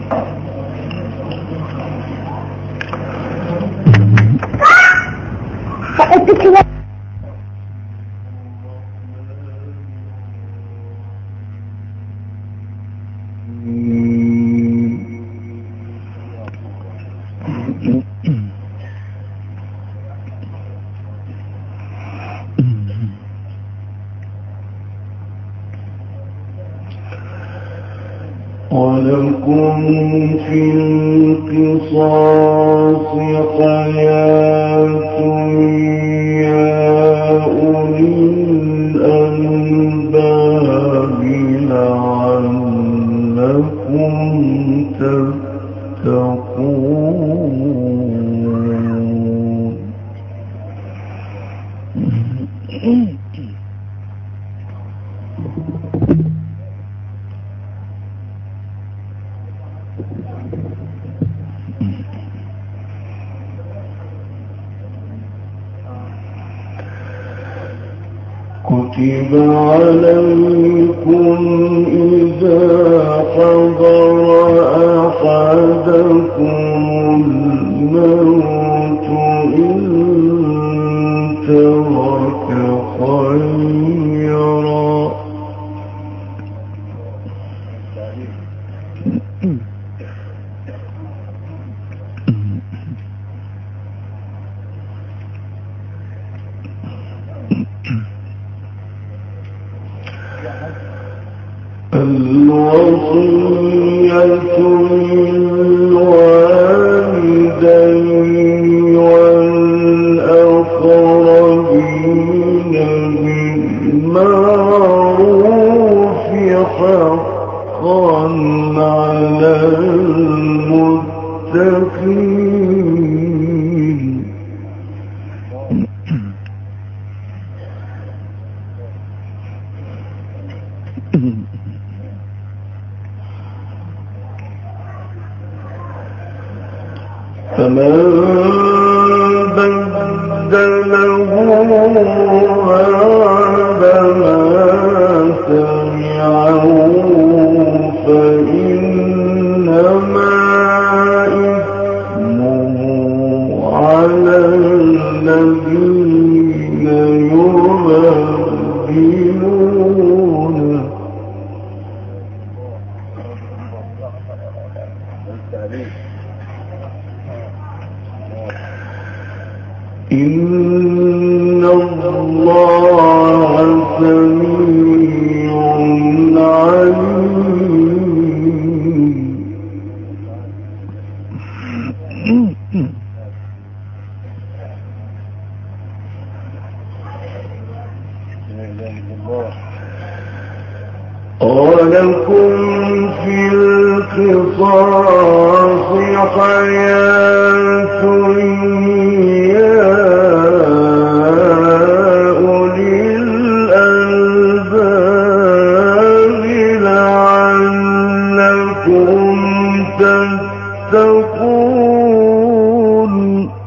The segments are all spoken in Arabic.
ولكم في القصاص حياة يا أولي الألباب لعلكم تتقون. كتب عليكم إذا حضر أحدكم الموت إن ترك خيرا الوصية للوالدين والأقربين بالمعروف حقا على المتقين. فمن بدله بعدما سمعه فإنما إثمه على الذين يبدلونه. إن الله سميع عليم. ولكم في القصاص حياة يا أولي الألباب لعلكم تتقون.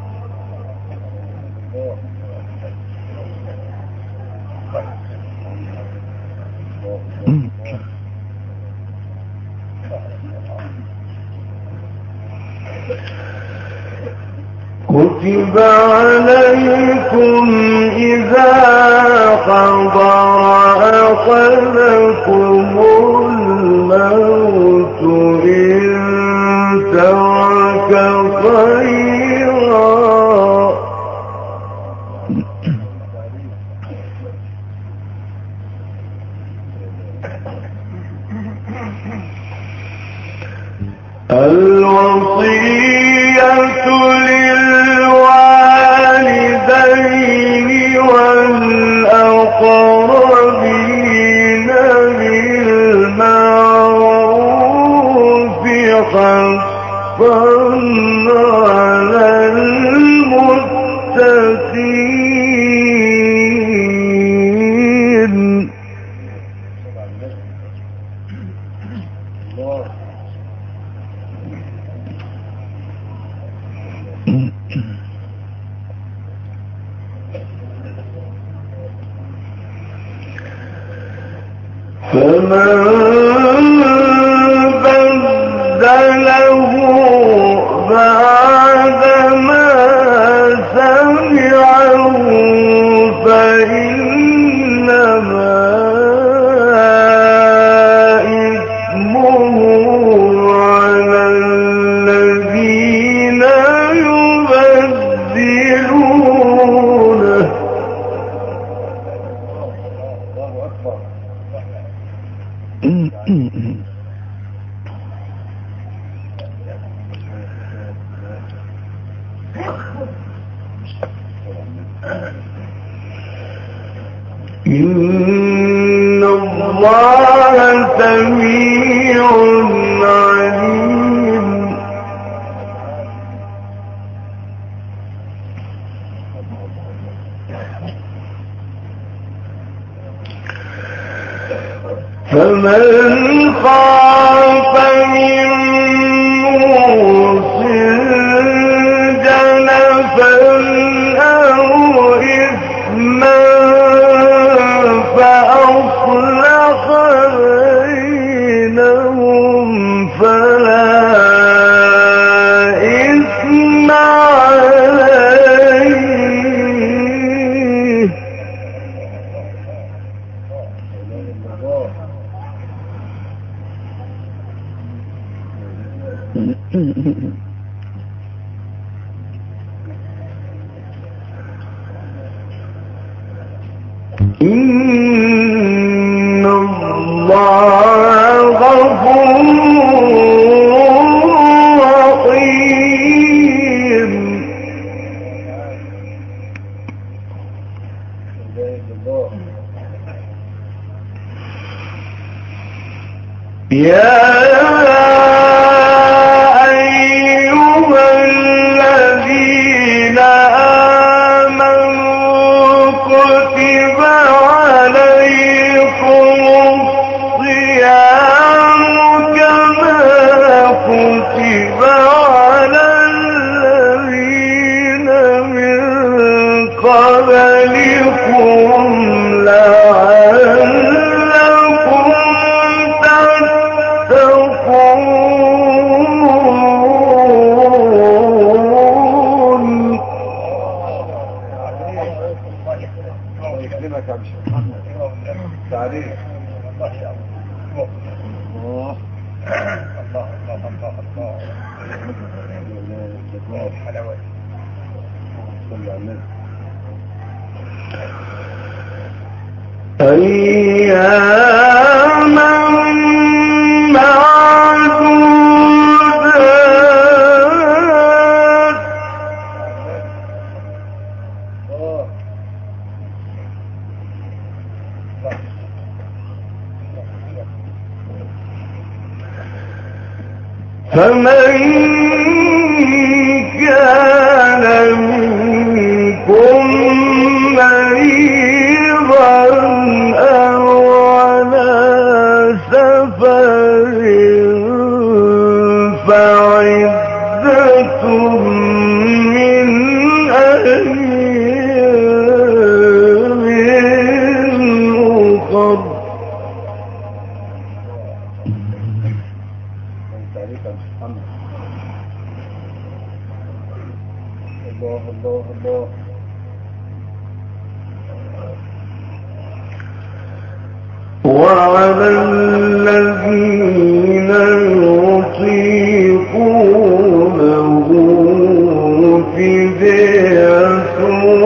كتب عليكم إذا حضر أحدكم الموت إن ترك خيرا الوصية للوالدين والأقربين بالمعروف حقا على المتقين. فمن بدله له بعدما سمعه فإنما إثمه على الذين يبدلونه. إن الله سميع عليم. فمن خاف من موص جنفا أو إثما فأصلح بينهم فلا إثم عليه. إن الله غفور رحيم. يا أيها الذين آمنوا كتب عليكم الصيام كما كتب على الذين من قبلكم لعلكم تتقون. تعريف حلاوة أياما معدودات. فمن كان منكم مريضا أو على سفر فعدة من أيام أخر. الله الله الله. وعلى الذين يطيقونه فدية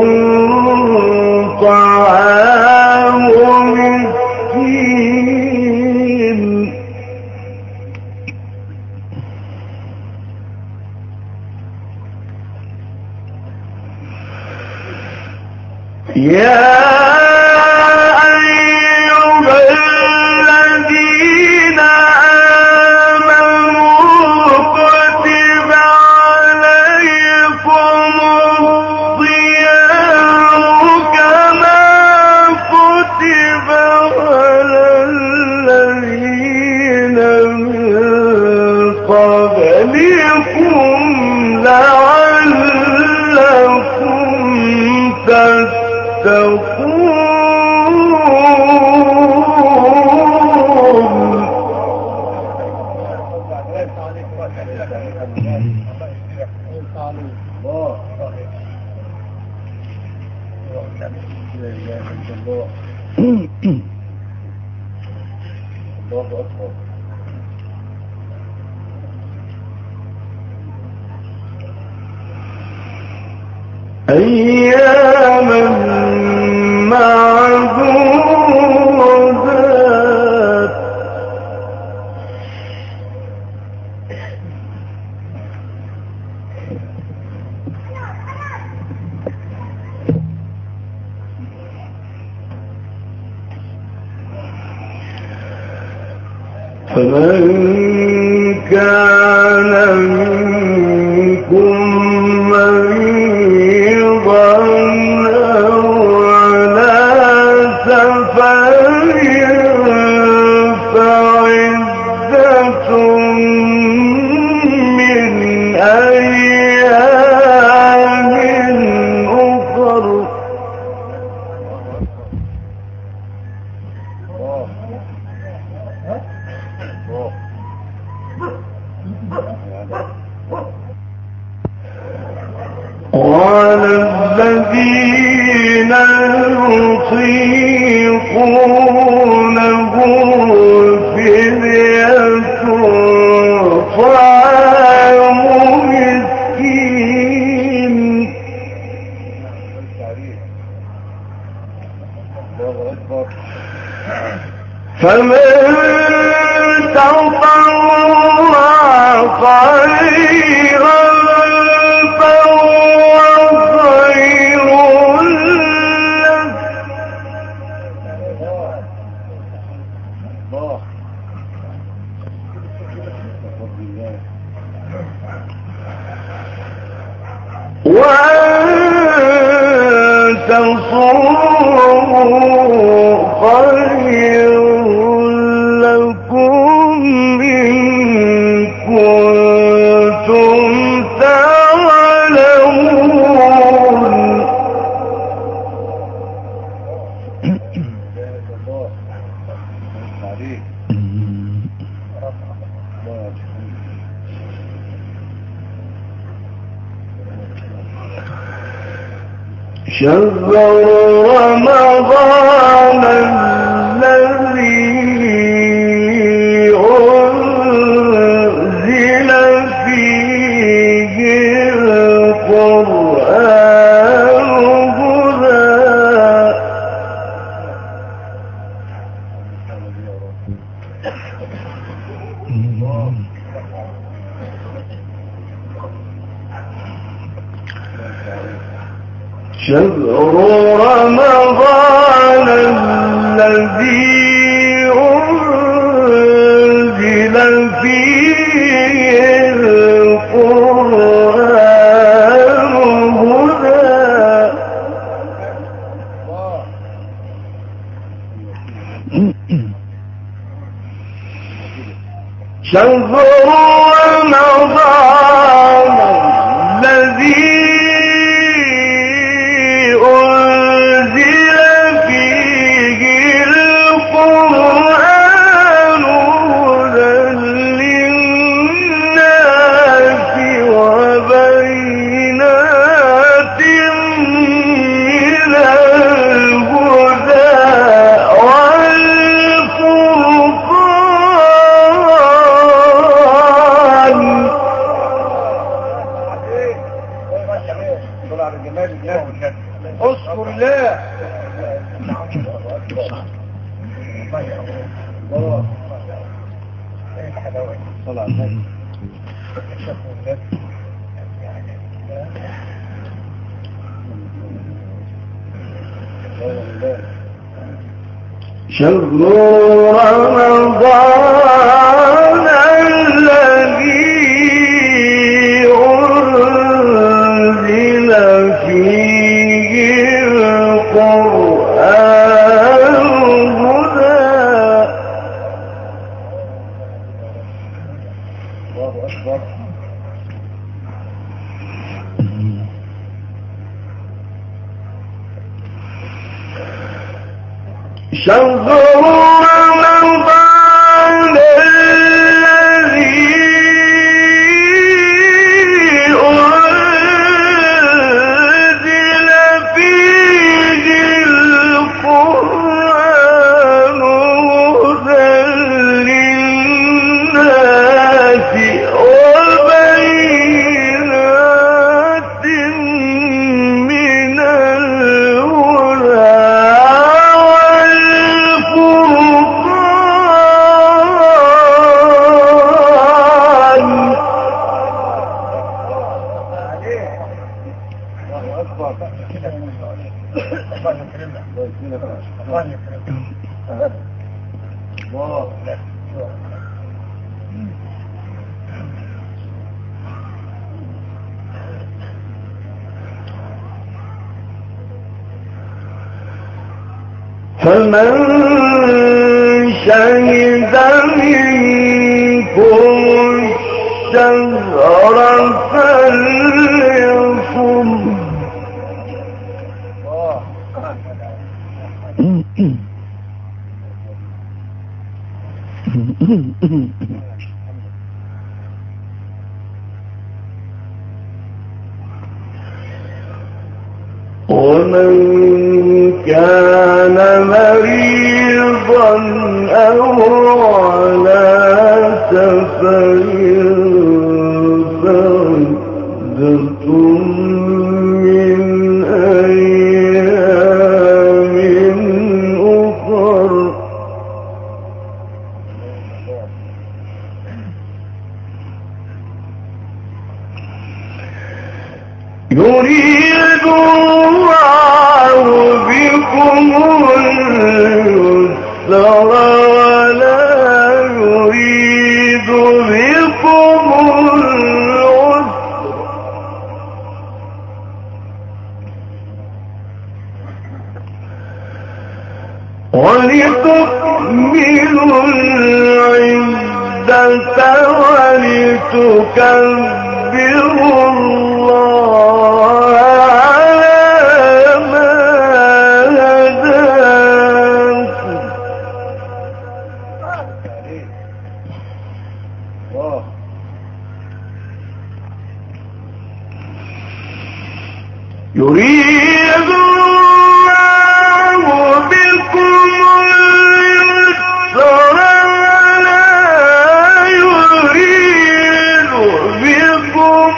طعام مسكين. يا أيها الذين آمنوا كتب عليكم الصيام كما كتب على الذين من قبلكم لعلكم تتقون. أياما معدودات فمن كان منكم مريضا أو على سفر فعدة من أيام أخر وعلى الذين يطيقونه فدية طعام مسكين فمن تطوع خيرا فهو خير له وأن تصوموا خير لكم إن كنتم تعلمون شهر رمضان الذي أنزل فيه القرآن شهر رمضان الذي أنزل فيه القرآن هدى شهر رمضان الذي اذكر الله شهر رمضان الذي أنزل فيه القرآن هدى الله أكبر شهر رمضان الذي فمن شهد منكم الشهر فليصم ومن كان مريضا أو على سفر فعدة من أيام أخر يريد الله بكم اليسر ولا يريد بكم العسر ولتكملوا العدة ولتكبروا الله على ما هداكم يريد الله بكم اليسر ولا يريد بكم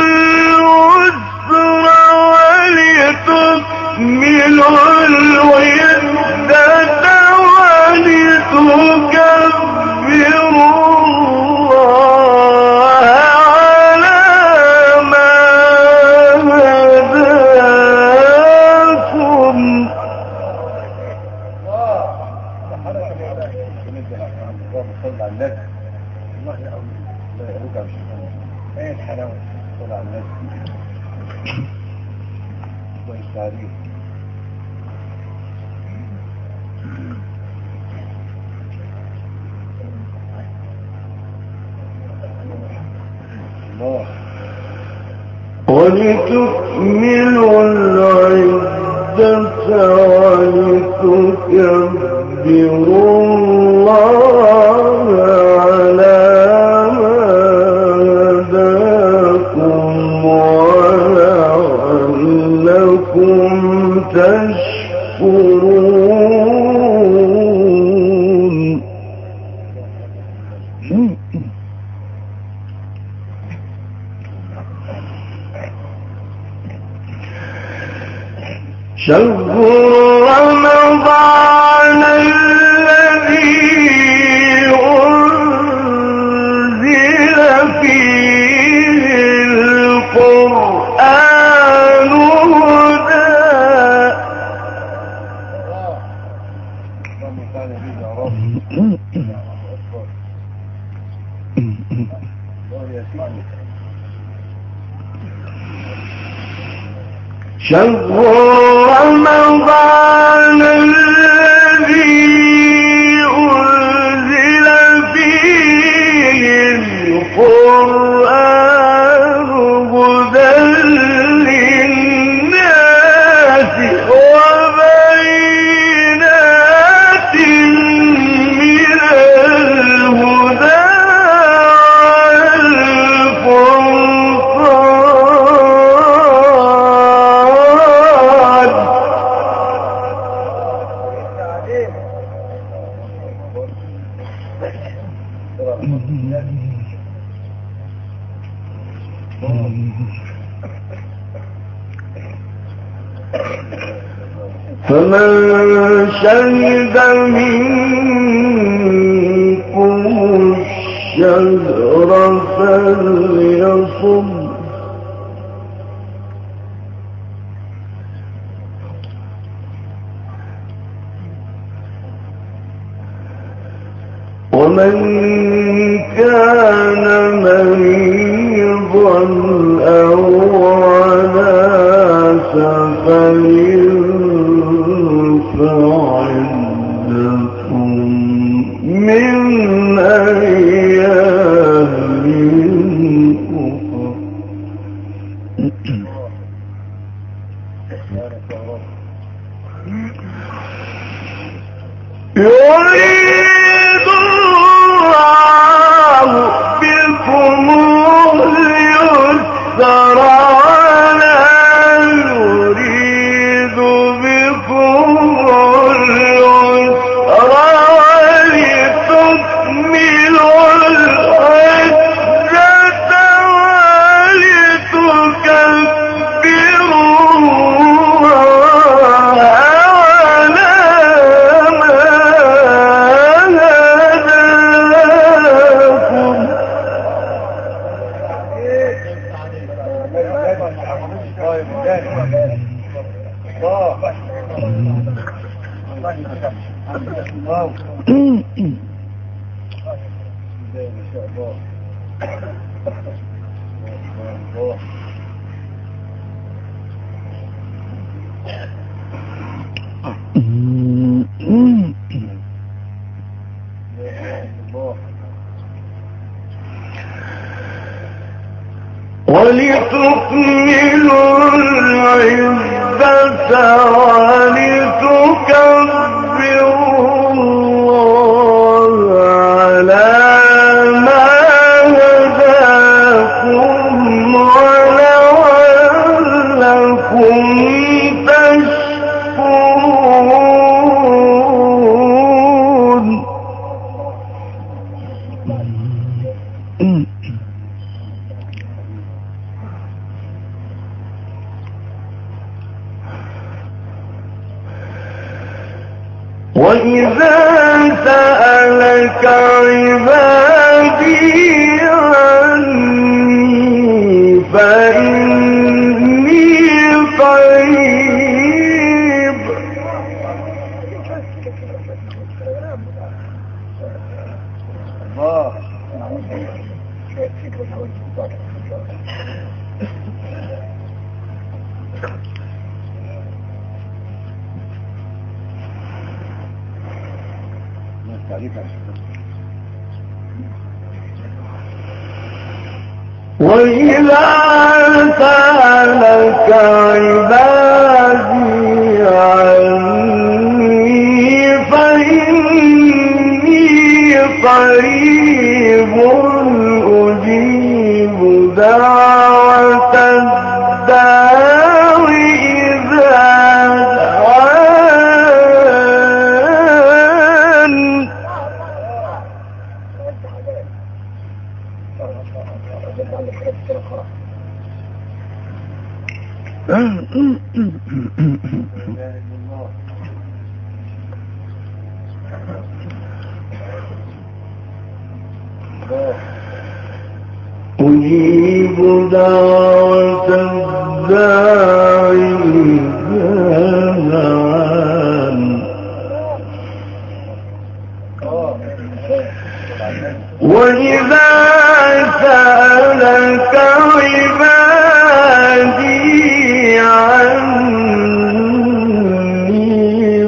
العسر ولتكملوا العدة ولتكبروا الله على ما هداكم ولتكملوا العدة ولتكبروا الله على ما هداكم ولعلكم تشكرون شهر رمضان الذي أنزل فيه القرآن شهر رمضان الذي أنزل فيه القرآن هدى للناس وبينات من الهدى فمن شهد منكم الشهر فليصم ومن كان مريضا أو على سفر فعدة من أيام أخرى. يريد الله بكم اليسر ولا يريد بكم العسر ولتكملوا الحجة ولتكبروا الله على ما هداكم. ولتكملوا العدة ولتكبروا الله على ما هداكم ولعلكم تشكرون. وإذا سألك عبادي عني فإني قريب وإذا سألك عبادي عني فإني قريب أجيب دعوة الداع إذا دعان. أجيب دعوة الداع إذا دعان. وإذا سألك عبادي عني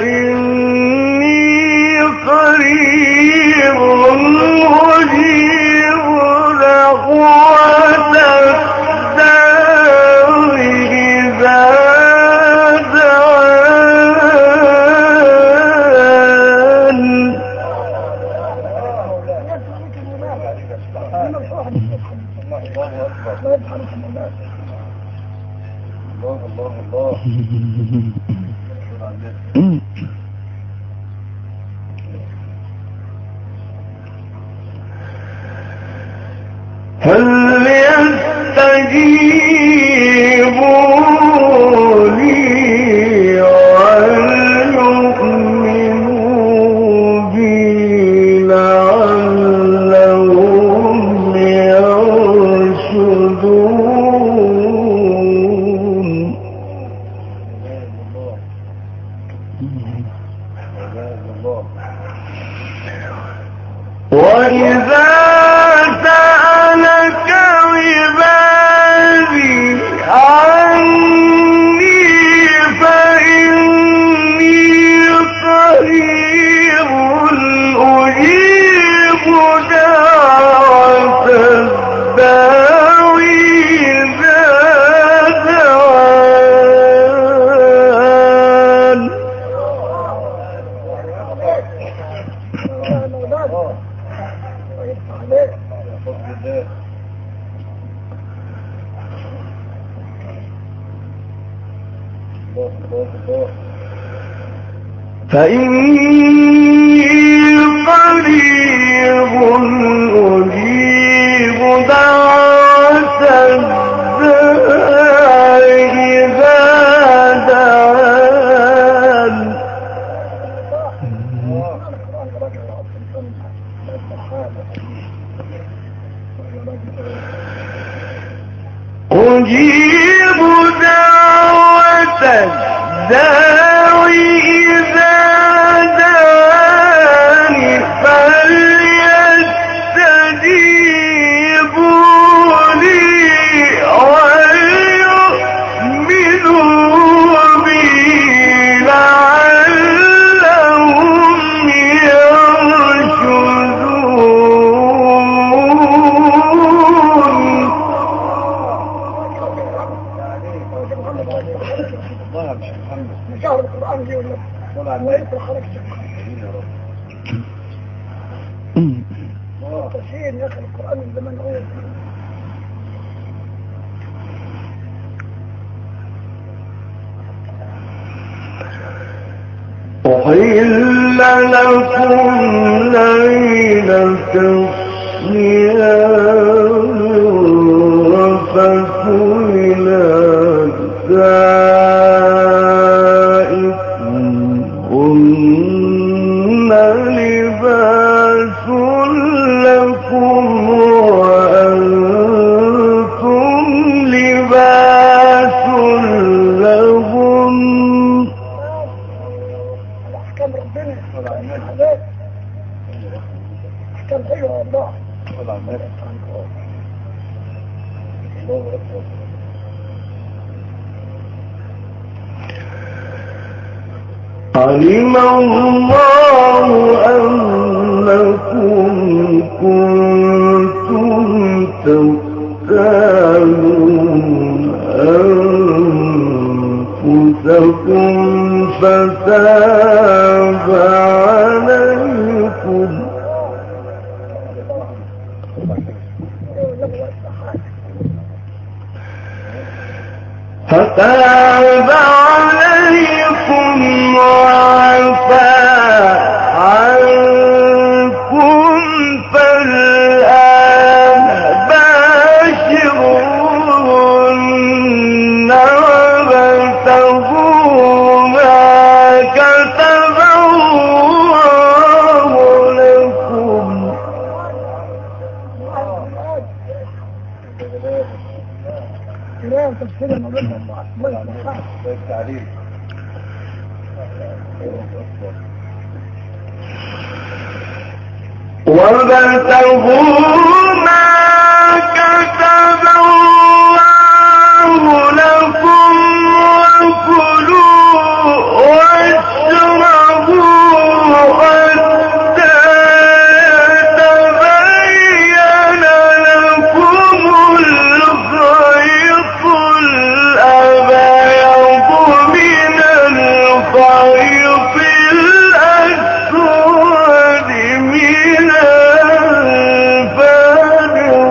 فإني قريب أجيب دعوة الداع إذا دعان. هل يستجيبوا لي وليؤمنوا بي لعلهم يرشدون. فإني قريب أجيب دعوة الداع إذا دعان أجيب دعوة الداع إذا دعاني فليستجيبوا لي وليؤمنوا بي لعلهم يرشدون. شهر القرآن دي ولا يقرأ خلق تشهير يا أخي القرآن من زمان أول أحل لكم ليلة الصيام الرفث إلى نسائكم هن لباس لكم وأنتم لباس لهم. أحكام ربنا أحكام حلوة والله. علم الله أنكم كنتم تختانون أنفسكم فتاب عليكم وعفى عنكم فالآن باشرون وابتغوا ما كتب الله لكم. كلام تفسير المبادئ التعليم وابتغوا ما كتب الله لكم وكلوا واشربوا حتى يتبين لكم الخيط الأبيض من الخيط الأسود من الفجر.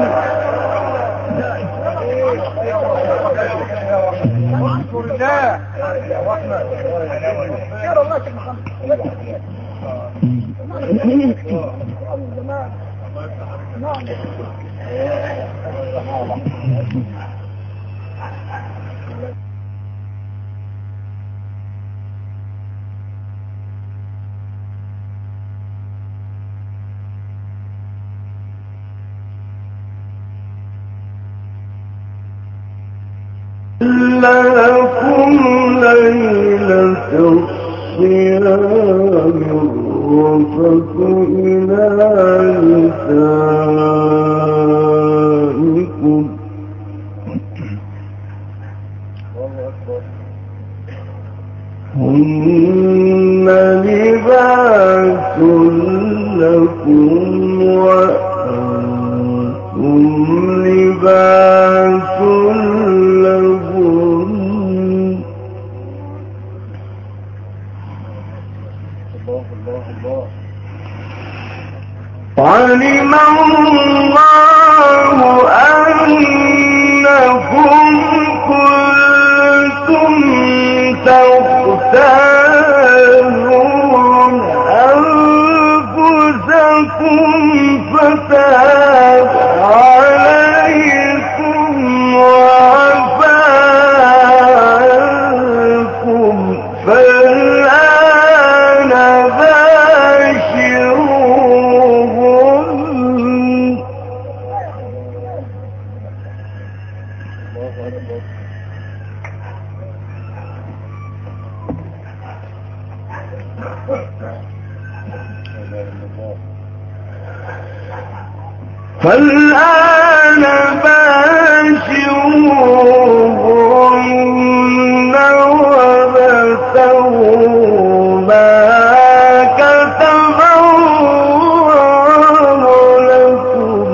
لكم ليلة الصيام الرفث إلى نسائكم هن لباس لكم وأنتم لباس لهم. علم الله فالآن باشروهن وابتغوا ما كتب الله لكم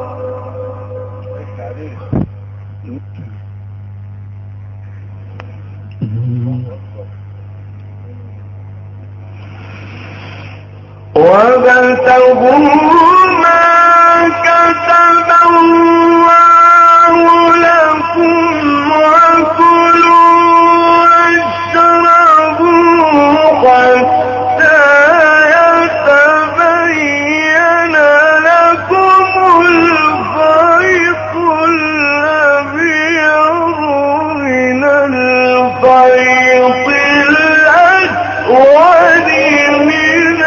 وابتغوا ما كتب الله لكم وكلوا واشربوا حتى يتبين لكم الخيط الأبيض من الخيط الأسود من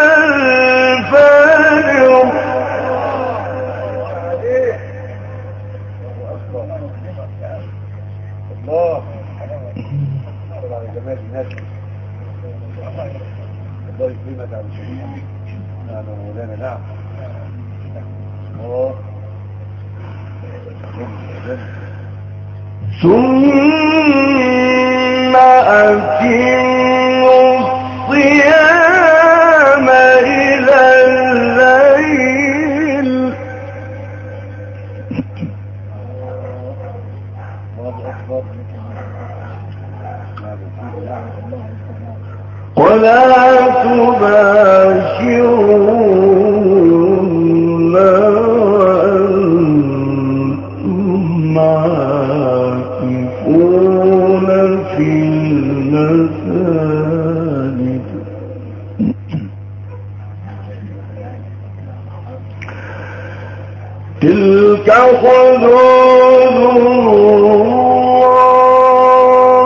الفجر الله على جمال الناس الله يكرمك على الشريف نعم مولانا نعم الله ثم أتموا الصيام إلى الليل الله أكبر ولا تباشرون وأنتم عاكفون في المساجد تلك حدود الله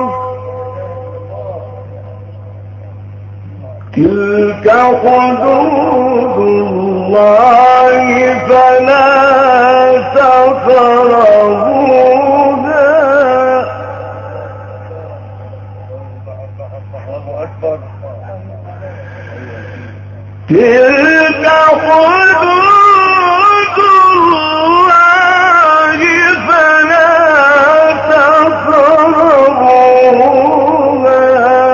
تلك حدود الله فلا تقربوها الله أكبر تلك حدود الله فلا تقربوها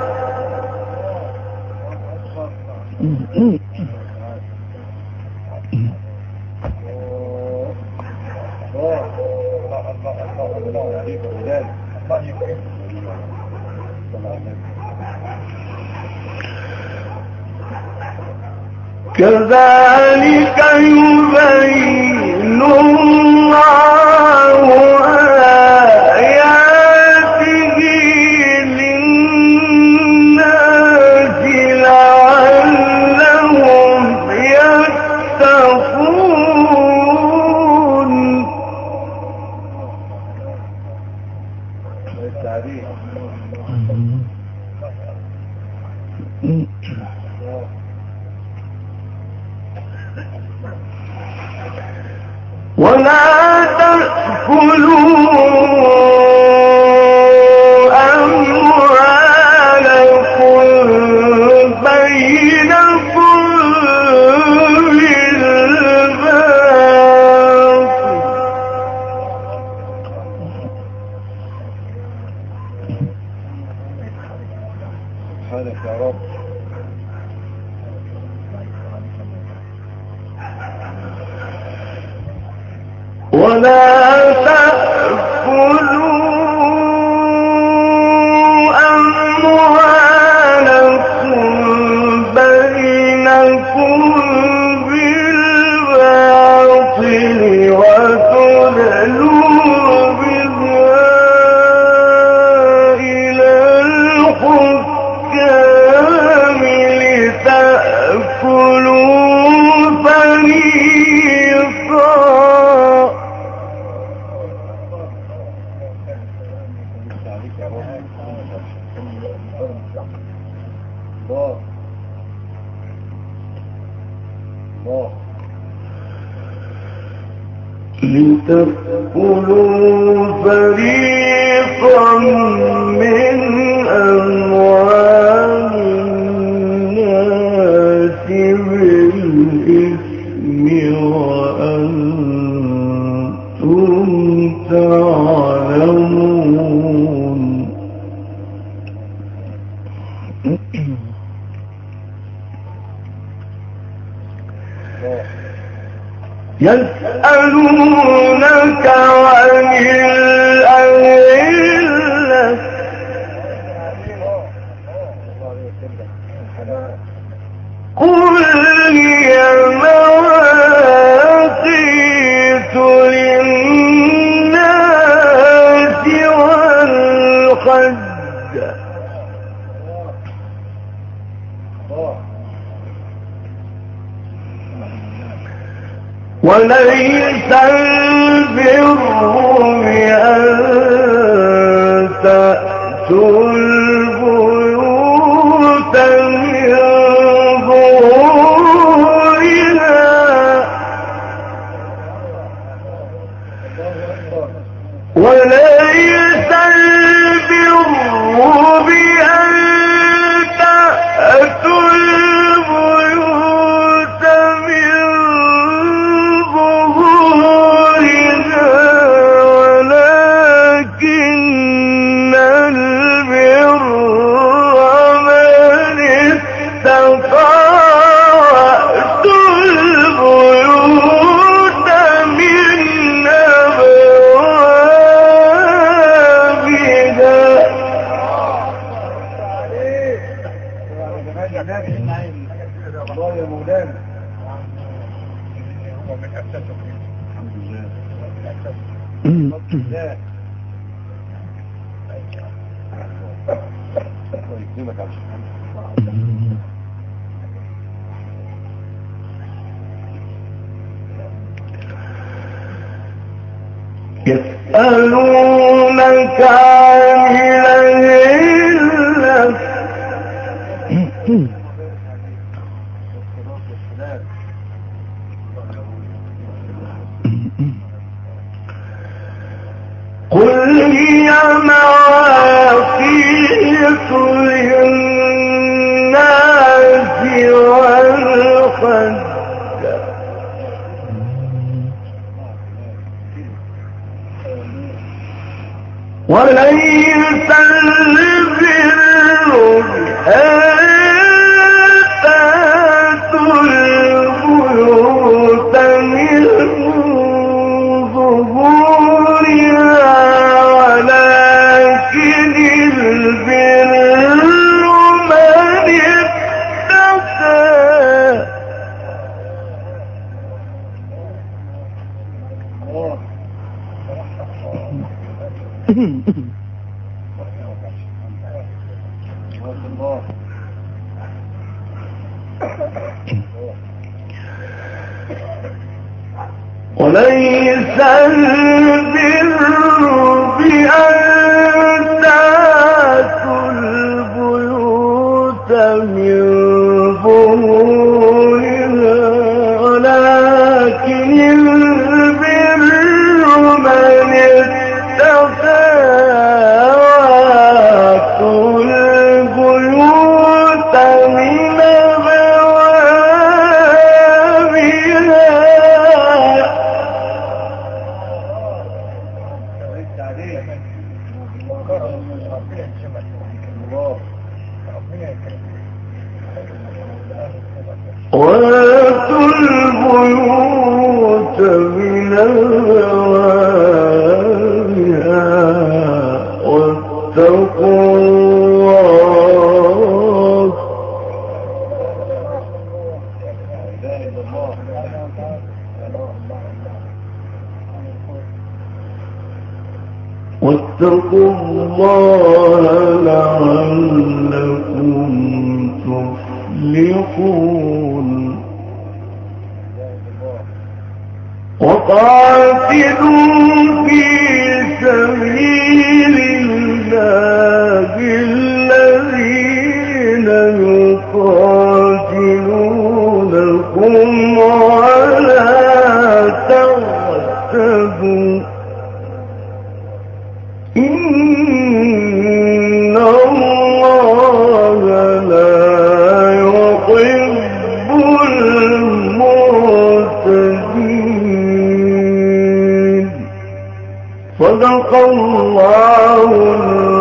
كذلك يبين الله آياته للناس لعلهم يتقون ولا تأكلوا أموالكم بينكم بالباطل سبحانك يا رب ولا تأكلوا أموالكم بينكم بالباطل وتدلوا بها إلى الحكام لتأكلوا فريقا تأكلوا فريقا من أموال الناس بالإثم وأنتم تعلمون يسألونك عن الأهلة قل هي مواقيت للناس والحج وليس البر بأن تأتوا البيوت من ظهورها وليس البر بأن تأتوا البيوت من ظهورها ولكن البر من اتقى وأتوا البيوت من الله يا مولانا هو من أساسه الحمد لله يكرمك على يسألونك عن الأهلة قل هي مواقيت للناس والحج وليس البر أن تأتوا البيوت من ظهورها ولكن البر من اتقى وليس البر بأن تأتوا البيوت من ظهورها ولكن البر من اتقى وآتوا البيوت من وآتوا البيوت من أبوابها واتقوا الله واتقوا الله لعلكم تفلحون وقاتلوا في سبيل الله الذين يقاتلونكم ولا تعتدوا إن الله لا يحب المعتدين. صدق الله